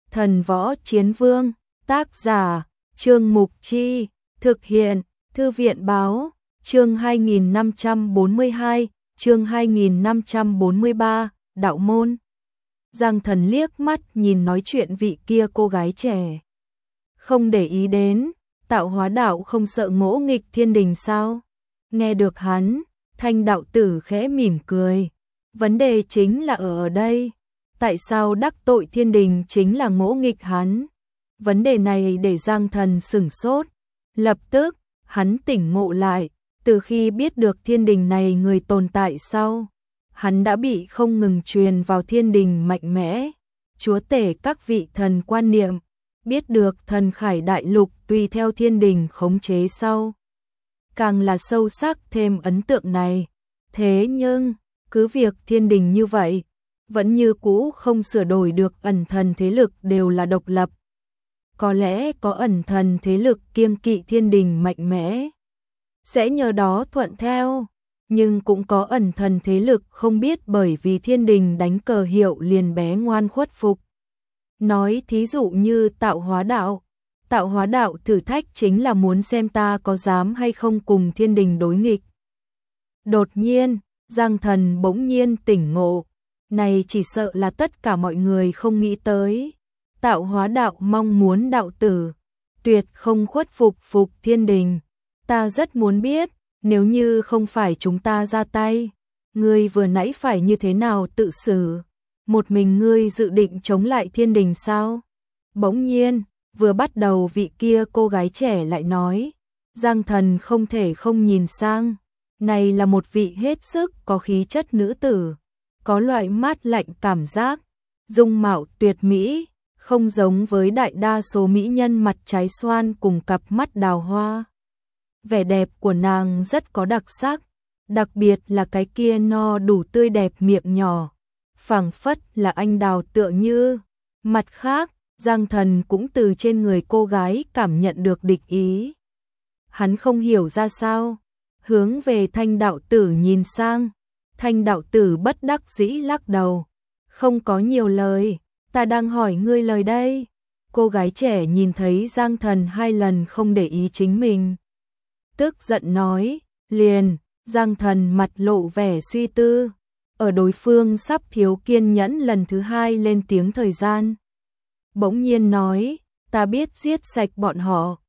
Thần Võ Chiến Vương, tác giả, Trương Mục Chi, thực hiện, Thư viện Báo, chương 2542, chương 2543, Đạo Môn. Giang Thần liếc mắt nhìn nói chuyện vị kia cô gái trẻ. Không để ý đến, Tạo Hóa đạo không sợ ngỗ nghịch thiên đình sao? Nghe được hắn, Thanh đạo tử khẽ mỉm cười. Vấn đề chính là ở đây. Tại sao đắc tội thiên đình chính là ngỗ nghịch hắn? Vấn đề này để Giang Thần sửng sốt. Lập tức, hắn tỉnh ngộ lại. Từ khi biết được thiên đình này người tồn tại sau, hắn đã bị không ngừng truyền vào thiên đình mạnh mẽ. Chúa tể các vị thần quan niệm. Biết được thần khải đại lục tùy theo thiên đình khống chế sau. Càng là sâu sắc thêm ấn tượng này. Thế nhưng, cứ việc thiên đình như vậy, vẫn như cũ không sửa đổi được ẩn thần thế lực đều là độc lập. Có lẽ có ẩn thần thế lực kiêng kỵ thiên đình mạnh mẽ, sẽ nhờ đó thuận theo, nhưng cũng có ẩn thần thế lực không biết bởi vì thiên đình đánh cờ hiệu liền bé ngoan khuất phục. Nói thí dụ như Tạo Hóa đạo. Tạo Hóa đạo thử thách chính là muốn xem ta có dám hay không cùng thiên đình đối nghịch. Đột nhiên, Giang Thần bỗng nhiên tỉnh ngộ. Này chỉ sợ là tất cả mọi người không nghĩ tới. Tạo Hóa đạo mong muốn đạo tử tuyệt không khuất phục thiên đình. Ta rất muốn biết, nếu như không phải chúng ta ra tay, ngươi vừa nãy phải như thế nào tự xử? Một mình ngươi dự định chống lại thiên đình sao? Bỗng nhiên, vừa bắt đầu vị kia cô gái trẻ lại nói. Giang Thần không thể không nhìn sang. Này là một vị hết sức có khí chất nữ tử, có loại mát lạnh cảm giác, dung mạo tuyệt mỹ, không giống với đại đa số mỹ nhân mặt trái xoan cùng cặp mắt đào hoa. Vẻ đẹp của nàng rất có đặc sắc, đặc biệt là cái kia no đủ tươi đẹp miệng nhỏ, phảng phất là anh đào tựa như. Mặt khác, Giang Thần cũng từ trên người cô gái cảm nhận được địch ý. Hắn không hiểu ra sao, hướng về Thanh đạo tử nhìn sang. Thanh đạo tử bất đắc dĩ lắc đầu. Không có nhiều lời, ta đang hỏi ngươi lời đây. Cô gái trẻ nhìn thấy Giang Thần 2 lần không để ý chính mình, tức giận nói, liền. Giang Thần mặt lộ vẻ suy tư. Ở đối phương sắp thiếu kiên nhẫn lần thứ 2 lên tiếng thời gian, bỗng nhiên nói, ta biết giết sạch bọn họ.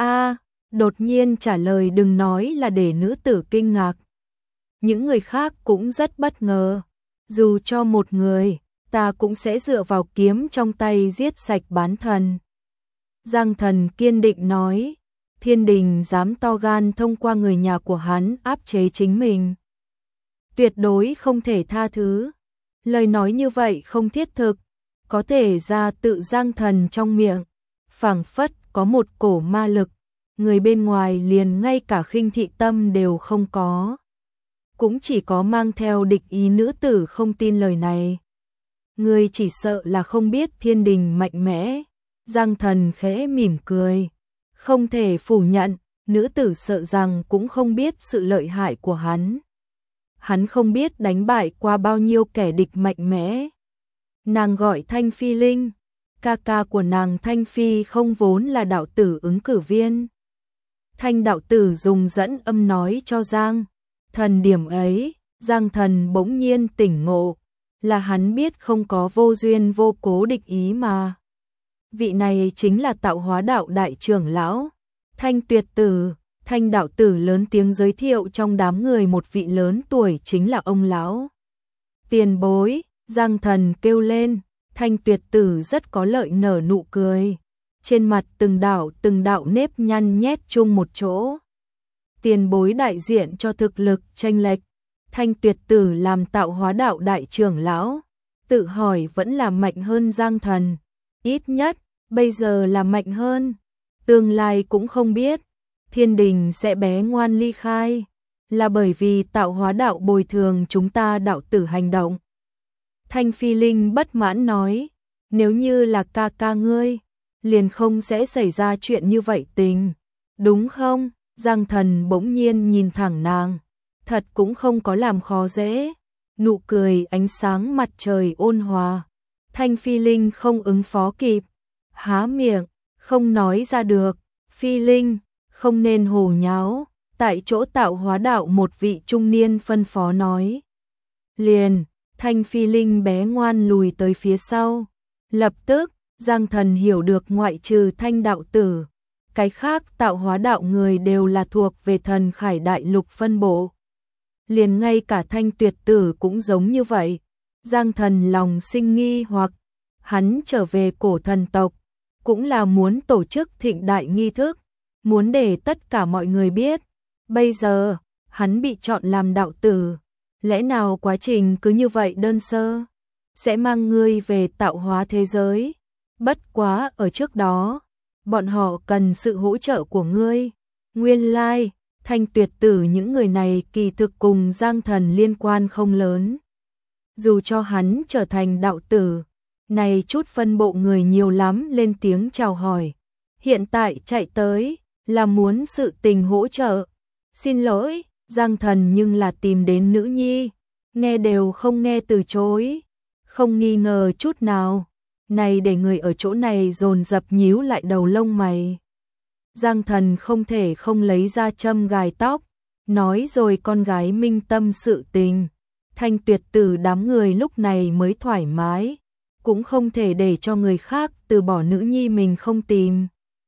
Đột nhiên trả lời đừng nói là để nữ tử kinh ngạc. Những người khác cũng rất bất ngờ. Dù cho một người, ta cũng sẽ dựa vào kiếm trong tay giết sạch bán thần. Giang Thần kiên định nói, thiên đình dám to gan thông qua người nhà của hắn áp chế chính mình, tuyệt đối không thể tha thứ. Lời nói như vậy không thiết thực, có thể ra tự Giang Thần trong miệng, phảng phất có một cổ ma lực, người bên ngoài liền ngay cả khinh thị tâm đều không có. Cũng chỉ có mang theo địch ý nữ tử không tin lời này. Ngươi chỉ sợ là không biết thiên đình mạnh mẽ. Giang Thần khẽ mỉm cười. Không thể phủ nhận, nữ tử sợ rằng cũng không biết sự lợi hại của hắn. Hắn không biết đánh bại qua bao nhiêu kẻ địch mạnh mẽ. Nàng gọi Thanh Phi Linh. Ca ca của nàng Thanh Phi không vốn là đạo tử ứng cử viên. Thanh đạo tử dùng dẫn âm nói cho Giang Thần điểm ấy. Giang Thần bỗng nhiên tỉnh ngộ, là hắn biết không có vô duyên vô cố địch ý mà. Vị này chính là Tạo Hóa đạo đại trưởng lão Thanh Tuyệt Tử. Thanh đạo tử lớn tiếng giới thiệu trong đám người một vị lớn tuổi chính là ông lão. Tiền bối. Giang Thần kêu lên. Thanh Tuyệt Tử rất có lợi nở nụ cười, trên mặt từng đạo nếp nhăn nhét chung một chỗ. Tiền bối đại diện cho thực lực chênh lệch. Thanh Tuyệt Tử làm Tạo Hóa đạo đại trưởng lão, tự hỏi vẫn là mạnh hơn Giang Thần. Ít nhất, bây giờ là mạnh hơn. Tương lai cũng không biết. Thiên đình sẽ bé ngoan ly khai, là bởi vì Tạo Hóa đạo bồi thường chúng ta đạo tử hành động. Thanh Phi Linh bất mãn nói, nếu như là ca ca ngươi, liền không sẽ xảy ra chuyện như vậy tình, đúng không? Giang Thần bỗng nhiên nhìn thẳng nàng, thật cũng không có làm khó dễ, nụ cười ánh sáng mặt trời ôn hòa. Thanh Phi Linh không ứng phó kịp, há miệng, không nói ra được. Phi Linh, không nên hồ nháo. Tại chỗ tạo hóa đạo một vị trung niên phân phó nói. Liền, Thanh Phi Linh bé ngoan lùi tới phía sau. Lập tức, Giang Thần hiểu được ngoại trừ Thanh đạo tử, cái khác tạo hóa đạo người đều là thuộc về Thần Khải Đại Lục phân bộ. Liền ngay cả Thanh Tuyệt Tử cũng giống như vậy. Giang Thần lòng sinh nghi hoặc, hắn trở về cổ thần tộc, cũng là muốn tổ chức thịnh đại nghi thức, muốn để tất cả mọi người biết. Bây giờ, hắn bị chọn làm đạo tử, lẽ nào quá trình cứ như vậy đơn sơ, sẽ mang ngươi về tạo hóa thế giới. Bất quá ở trước đó, bọn họ cần sự hỗ trợ của ngươi. Nguyên lai, Thanh Tuyệt Tử những người này kỳ thực cùng Giang Thần liên quan không lớn. Dù cho hắn trở thành đạo tử, này chút phân bộ người nhiều lắm lên tiếng chào hỏi. Hiện tại chạy tới, là muốn sự tình hỗ trợ. Xin lỗi, Giang Thần nhưng là tìm đến nữ nhi, nghe đều không nghe từ chối, không nghi ngờ chút nào. Này để người ở chỗ này dồn dập nhíu lại đầu lông mày. Giang Thần không thể không lấy ra châm gài tóc, nói rồi con gái minh tâm sự tình. Thanh Tuyệt Tử đám người lúc này mới thoải mái, cũng không thể để cho người khác từ bỏ nữ nhi mình không tìm.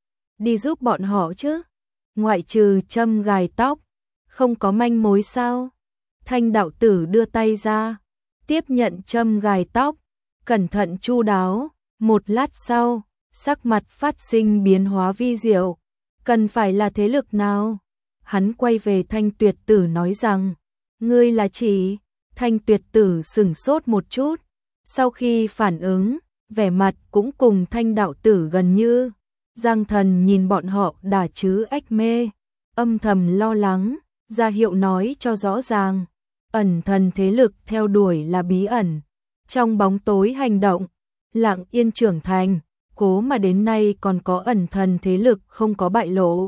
Đi giúp bọn họ chứ, ngoại trừ châm gài tóc, không có manh mối sao? Thanh đạo tử đưa tay ra, tiếp nhận châm gài tóc, cẩn thận chu đáo, một lát sau, sắc mặt phát sinh biến hóa vi diệu. Cần phải là thế lực nào? Hắn quay về Thanh Tuyệt Tử nói rằng, ngươi là chỉ. Thanh Tuyệt Tử sửng sốt một chút, sau khi phản ứng, vẻ mặt cũng cùng Thanh đạo tử gần như. Giang Thần nhìn bọn họ đả chứ ách mê, âm thầm lo lắng, ra hiệu nói cho rõ ràng. Ẩn thần thế lực theo đuổi là bí ẩn, trong bóng tối hành động, lặng yên trưởng thành, cố mà đến nay còn có ẩn thần thế lực không có bại lộ.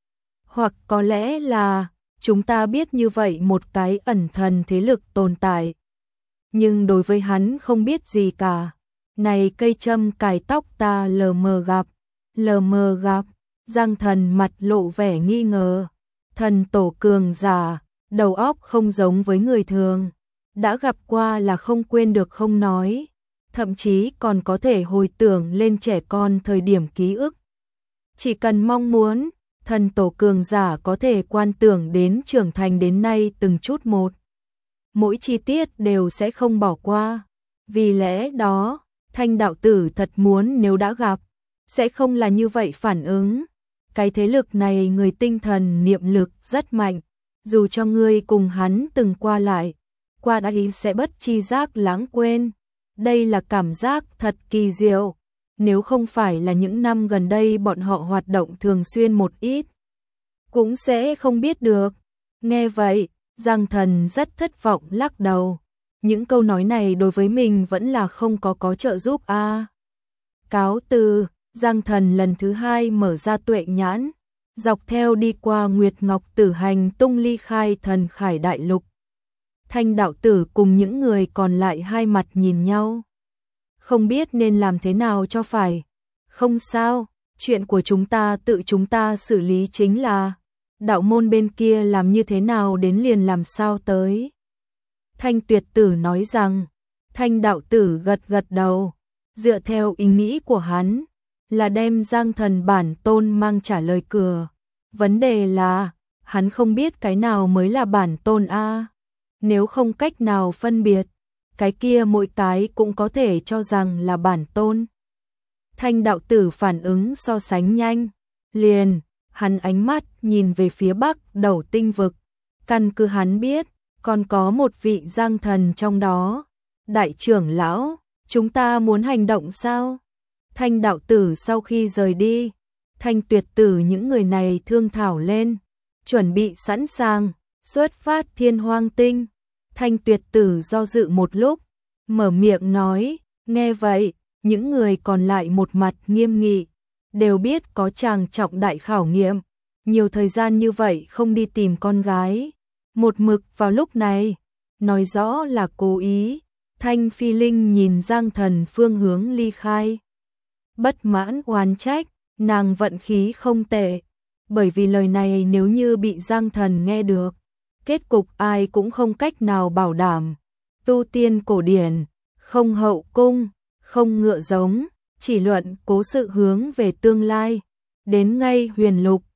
Hoặc có lẽ là chúng ta biết như vậy một cái ẩn thần thế lực tồn tại. Nhưng đối với hắn không biết gì cả. Này cây châm cài tóc ta lờ mờ gặp, Giang Thần mặt lộ vẻ nghi ngờ. Thần tổ cường giả, đầu óc không giống với người thường. Đã gặp qua là không quên được không nói. Thậm chí còn có thể hồi tưởng lên trẻ con thời điểm ký ức. Chỉ cần mong muốn, thần tổ cường giả có thể quan tưởng đến trưởng thành đến nay từng chút một. Mỗi chi tiết đều sẽ không bỏ qua. Vì lẽ đó, Thanh đạo tử thật muốn nếu đã gặp, sẽ không là như vậy phản ứng. Cái thế lực này người tinh thần niệm lực rất mạnh, dù cho ngươi cùng hắn từng qua lại, qua đấy sẽ bất chi giác lãng quên. Đây là cảm giác thật kỳ diệu. Nếu không phải là những năm gần đây bọn họ hoạt động thường xuyên một ít, cũng sẽ không biết được. Nghe vậy, Giang Thần rất thất vọng lắc đầu. Những câu nói này đối với mình vẫn là không có trợ giúp a. Cáo từ, Giang Thần lần thứ hai mở ra tuệ nhãn, dọc theo đi qua Nguyệt Ngọc Tử hành tung ly khai Thần Khải Đại Lục. Thanh đạo tử cùng những người còn lại hai mặt nhìn nhau, không biết nên làm thế nào cho phải. Không sao, chuyện của chúng ta tự chúng ta xử lý chính là. Đạo môn bên kia làm như thế nào đến liền làm sao tới. Thanh Tuyệt Tử nói rằng. Thanh đạo tử gật gật đầu, dựa theo ý nghĩ của hắn, là đem Giang Thần bản tôn mang trả lời cửa. Vấn đề là, hắn không biết cái nào mới là bản tôn a. Nếu không cách nào phân biệt, cái kia mỗi cái cũng có thể cho rằng là bản tôn. Thanh đạo tử phản ứng so sánh nhanh, liền, hắn ánh mắt nhìn về phía bắc đầu tinh vực. Căn cứ hắn biết, còn có một vị Giang Thần trong đó. Đại trưởng lão, chúng ta muốn hành động sao? Thanh đạo tử sau khi rời đi, Thanh Tuyệt Tử những người này thương thảo lên, chuẩn bị sẵn sàng, xuất phát Thiên Hoang Tinh. Thanh Tuyệt Tử do dự một lúc, mở miệng nói, nghe vậy, những người còn lại một mặt nghiêm nghị, đều biết có chàng trọng đại khảo nghiệm, nhiều thời gian như vậy không đi tìm con gái, một mực vào lúc này, nói rõ là cố ý. Thanh Phi Linh nhìn Giang Thần phương hướng ly khai. bất mãn oán trách, nàng vận khí không tệ, bởi vì lời này nếu như bị Giang Thần nghe được, kết cục ai cũng không cách nào bảo đảm. Tu tiên cổ điển, không hậu cung, không ngựa giống, chỉ luận cố sự hướng về tương lai. Đến ngay huyền lục,